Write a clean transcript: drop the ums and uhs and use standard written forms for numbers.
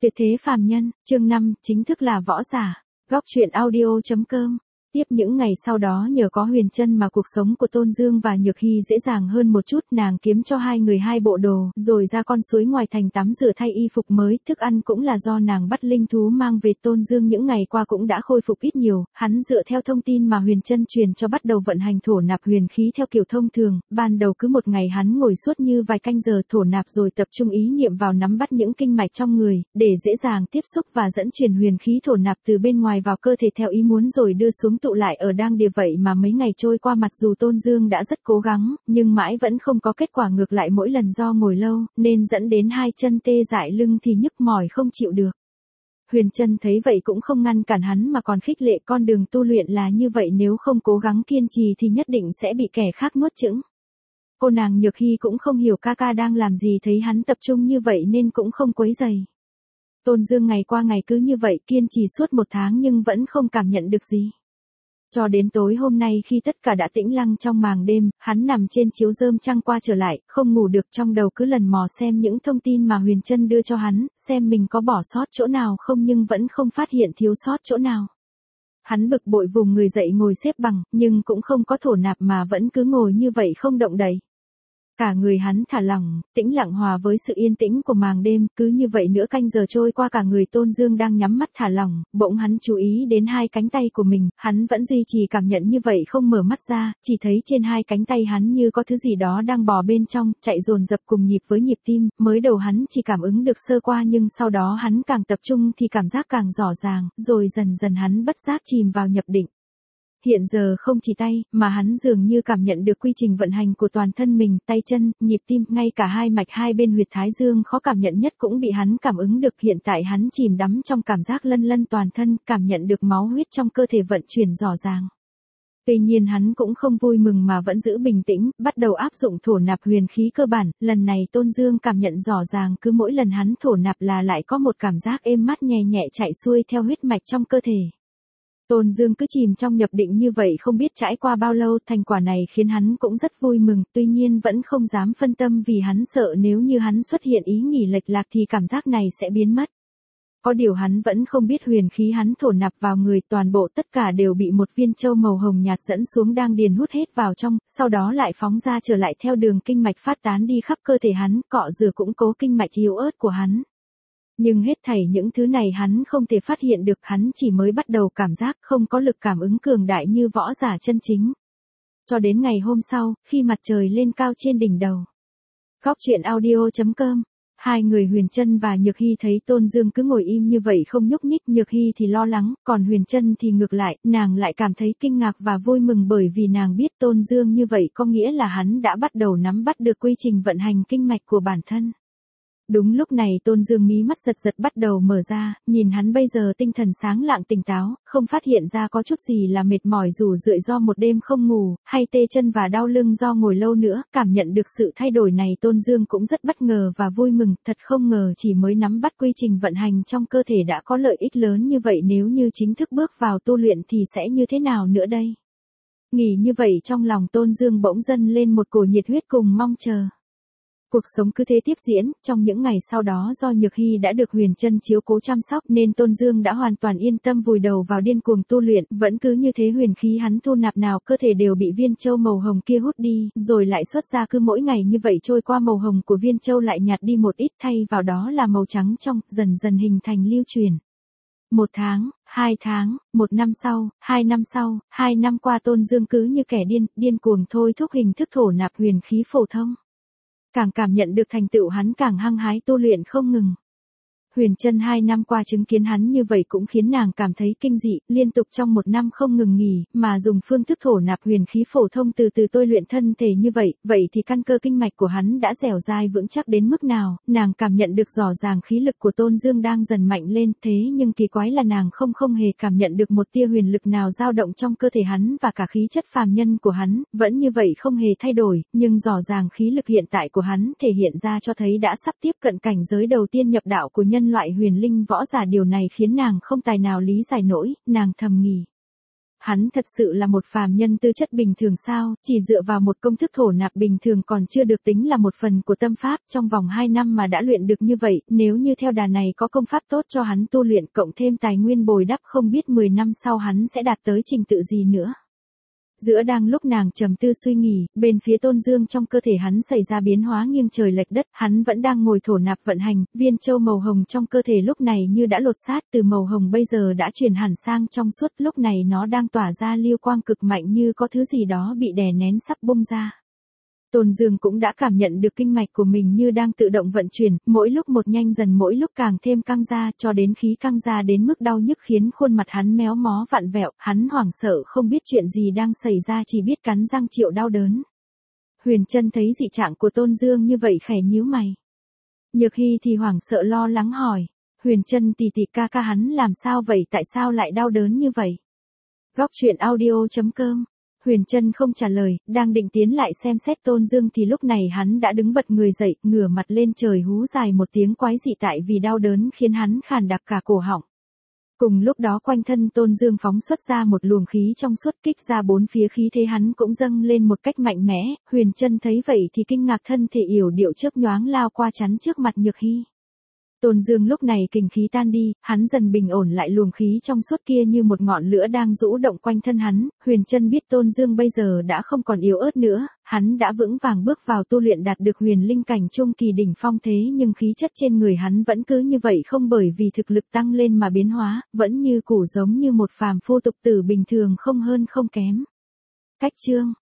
Tuyệt thế phàm nhân, chương 5, chính thức là võ giả. Góc truyện audio.com. Tiếp những ngày sau đó nhờ có Huyền Trân mà cuộc sống của Tôn Dương và Nhược Hy dễ dàng hơn một chút, nàng kiếm cho hai người hai bộ đồ, rồi ra con suối ngoài thành tắm rửa thay y phục mới, thức ăn cũng là do nàng bắt linh thú mang về. Tôn Dương những ngày qua cũng đã khôi phục ít nhiều, hắn dựa theo thông tin mà Huyền Trân truyền cho bắt đầu vận hành thổ nạp huyền khí theo kiểu thông thường, ban đầu cứ một ngày hắn ngồi suốt như vài canh giờ thổ nạp rồi tập trung ý niệm vào nắm bắt những kinh mạch trong người, để dễ dàng tiếp xúc và dẫn truyền huyền khí thổ nạp từ bên ngoài vào cơ thể theo ý muốn rồi đưa xuống tụ lại ở đang địa. Vậy mà mấy ngày trôi qua mặc dù Tôn Dương đã rất cố gắng, nhưng mãi vẫn không có kết quả, ngược lại mỗi lần do ngồi lâu, nên dẫn đến hai chân tê dại, lưng thì nhức mỏi không chịu được. Huyền Trân thấy vậy cũng không ngăn cản hắn mà còn khích lệ con đường tu luyện là như vậy, nếu không cố gắng kiên trì thì nhất định sẽ bị kẻ khác nuốt chửng. Cô nàng Nhược Hy cũng không hiểu ca ca đang làm gì, thấy hắn tập trung như vậy nên cũng không quấy rầy. Tôn Dương ngày qua ngày cứ như vậy kiên trì suốt 1 tháng nhưng vẫn không cảm nhận được gì. Cho đến tối hôm nay khi tất cả đã tĩnh lặng trong màn đêm, hắn nằm trên chiếu rơm trăng qua trở lại, không ngủ được, trong đầu cứ lần mò xem những thông tin mà Huyền Trân đưa cho hắn, xem mình có bỏ sót chỗ nào không, nhưng vẫn không phát hiện thiếu sót chỗ nào. Hắn bực bội vùng người dậy ngồi xếp bằng, nhưng cũng không có thổ nạp mà vẫn cứ ngồi như vậy không động đậy. Cả người hắn thả lỏng, tĩnh lặng hòa với sự yên tĩnh của màn đêm, cứ như vậy nửa canh giờ trôi qua, cả người Tôn Dương đang nhắm mắt thả lỏng, bỗng hắn chú ý đến hai cánh tay của mình, hắn vẫn duy trì cảm nhận như vậy không mở mắt ra, chỉ thấy trên hai cánh tay hắn như có thứ gì đó đang bò bên trong, chạy dồn dập cùng nhịp với nhịp tim, mới đầu hắn chỉ cảm ứng được sơ qua nhưng sau đó hắn càng tập trung thì cảm giác càng rõ ràng, rồi dần dần hắn bất giác chìm vào nhập định. Hiện giờ không chỉ tay, mà hắn dường như cảm nhận được quy trình vận hành của toàn thân mình, tay chân, nhịp tim, ngay cả hai mạch hai bên huyệt thái dương khó cảm nhận nhất cũng bị hắn cảm ứng được. Hiện tại hắn chìm đắm trong cảm giác lân lân toàn thân, cảm nhận được máu huyết trong cơ thể vận chuyển rõ ràng. Tuy nhiên hắn cũng không vui mừng mà vẫn giữ bình tĩnh, bắt đầu áp dụng thổ nạp huyền khí cơ bản. Lần này Tôn Dương cảm nhận rõ ràng, cứ mỗi lần hắn thổ nạp là lại có một cảm giác êm mát nhẹ nhẹ chạy xuôi theo huyết mạch trong cơ thể. Tôn Dương cứ chìm trong nhập định như vậy không biết trải qua bao lâu, thành quả này khiến hắn cũng rất vui mừng, tuy nhiên vẫn không dám phân tâm vì hắn sợ nếu như hắn xuất hiện ý nghĩ lệch lạc thì cảm giác này sẽ biến mất. Có điều hắn vẫn không biết huyền khí hắn thổ nạp vào người toàn bộ tất cả đều bị một viên châu màu hồng nhạt dẫn xuống đan điền hút hết vào trong, sau đó lại phóng ra trở lại theo đường kinh mạch phát tán đi khắp cơ thể hắn, cọ rửa củng cố kinh mạch yếu ớt của hắn. Nhưng hết thảy những thứ này hắn không thể phát hiện được, hắn chỉ mới bắt đầu cảm giác không có lực cảm ứng cường đại như võ giả chân chính. Cho đến ngày hôm sau, khi mặt trời lên cao trên đỉnh đầu. Góc truyện audio.com. Hai người Huyền Trân và Nhược Hy thấy Tôn Dương cứ ngồi im như vậy không nhúc nhích, Nhược Hy thì lo lắng, còn Huyền Trân thì ngược lại, nàng lại cảm thấy kinh ngạc và vui mừng bởi vì nàng biết Tôn Dương như vậy có nghĩa là hắn đã bắt đầu nắm bắt được quy trình vận hành kinh mạch của bản thân. Đúng lúc này Tôn Dương mí mắt giật giật bắt đầu mở ra, nhìn hắn bây giờ tinh thần sáng lạng tỉnh táo, không phát hiện ra có chút gì là mệt mỏi rủ rượi do một đêm không ngủ, hay tê chân và đau lưng do ngồi lâu nữa. Cảm nhận được sự thay đổi này Tôn Dương cũng rất bất ngờ và vui mừng, thật không ngờ chỉ mới nắm bắt quy trình vận hành trong cơ thể đã có lợi ích lớn như vậy, nếu như chính thức bước vào tu luyện thì sẽ như thế nào nữa đây? Nghĩ như vậy trong lòng Tôn Dương bỗng dâng lên một cổ nhiệt huyết cùng mong chờ. Cuộc sống cứ thế tiếp diễn, trong những ngày sau đó do Nhược Hy đã được Huyền Trân chiếu cố chăm sóc nên Tôn Dương đã hoàn toàn yên tâm vùi đầu vào điên cuồng tu luyện, vẫn cứ như thế huyền khí hắn thu nạp nào cơ thể đều bị viên châu màu hồng kia hút đi, rồi lại xuất ra, cứ mỗi ngày như vậy trôi qua màu hồng của viên châu lại nhạt đi một ít, thay vào đó là màu trắng trong, dần dần hình thành lưu truyền. 1 tháng, 2 tháng, 1 năm sau, 2 năm sau, 2 năm qua Tôn Dương cứ như kẻ điên cuồng thôi thúc hình thức thổ nạp huyền khí phổ thông. Càng cảm nhận được thành tựu hắn càng hăng hái tu luyện không ngừng. Huyền Trân 2 năm qua chứng kiến hắn như vậy cũng khiến nàng cảm thấy kinh dị, liên tục trong 1 năm không ngừng nghỉ, mà dùng phương thức thổ nạp huyền khí phổ thông từ từ tôi luyện thân thể như vậy thì căn cơ kinh mạch của hắn đã dẻo dai vững chắc đến mức nào, nàng cảm nhận được rõ ràng khí lực của Tôn Dương đang dần mạnh lên, thế nhưng kỳ quái là nàng không hề cảm nhận được một tia huyền lực nào dao động trong cơ thể hắn, và cả khí chất phàm nhân của hắn, vẫn như vậy không hề thay đổi, nhưng rõ ràng khí lực hiện tại của hắn thể hiện ra cho thấy đã sắp tiếp cận cảnh giới đầu tiên nhập đạo của nhân loại huyền linh võ giả. Điều này khiến nàng không tài nào lý giải nổi, nàng thầm nghĩ. hắn thật sự là một phàm nhân tư chất bình thường sao, chỉ dựa vào một công thức thổ nạp bình thường còn chưa được tính là một phần của tâm pháp, trong vòng 2 năm mà đã luyện được như vậy, nếu như theo đà này có công pháp tốt cho hắn tu luyện cộng thêm tài nguyên bồi đắp không biết 10 năm sau hắn sẽ đạt tới trình tự gì nữa. Giữa đang lúc nàng trầm tư suy nghĩ, bên phía Tôn Dương trong cơ thể hắn xảy ra biến hóa nghiêng trời lệch đất, hắn vẫn đang ngồi thổ nạp vận hành, viên châu màu hồng trong cơ thể lúc này như đã lột xác, từ màu hồng bây giờ đã chuyển hẳn sang trong suốt, lúc này nó đang tỏa ra lưu quang cực mạnh như có thứ gì đó bị đè nén sắp bung ra. Tôn Dương cũng đã cảm nhận được kinh mạch của mình như đang tự động vận chuyển, mỗi lúc một nhanh dần, mỗi lúc càng thêm căng ra, cho đến khí căng ra đến mức đau nhức khiến khuôn mặt hắn méo mó vặn vẹo, hắn hoảng sợ không biết chuyện gì đang xảy ra, chỉ biết cắn răng chịu đau đớn. Huyền Trân thấy dị trạng của Tôn Dương như vậy khẽ nhíu mày. Nhược Hy thì hoảng sợ lo lắng hỏi, Huyền Trân tỷ tỷ ca ca hắn làm sao vậy, tại sao lại đau đớn như vậy? Góc truyện audio.com. Huyền Trân không trả lời, đang định tiến lại xem xét Tôn Dương thì lúc này hắn đã đứng bật người dậy, ngửa mặt lên trời hú dài một tiếng quái dị tại vì đau đớn khiến hắn khàn đặc cả cổ họng. Cùng lúc đó quanh thân Tôn Dương phóng xuất ra một luồng khí trong suốt kích ra bốn phía, khí thế hắn cũng dâng lên một cách mạnh mẽ, Huyền Trân thấy vậy thì kinh ngạc, thân thể yểu điệu chớp nhoáng lao qua chắn trước mặt Nhược Hy. Tôn Dương lúc này kình khí tan đi, hắn dần bình ổn lại, luồng khí trong suốt kia như một ngọn lửa đang rũ động quanh thân hắn, Huyền Trân biết Tôn Dương bây giờ đã không còn yếu ớt nữa, hắn đã vững vàng bước vào tu luyện đạt được huyền linh cảnh trung kỳ đỉnh phong, thế nhưng khí chất trên người hắn vẫn cứ như vậy, không bởi vì thực lực tăng lên mà biến hóa, vẫn như cũ giống như một phàm phu tục tử bình thường, không hơn không kém. Cách chương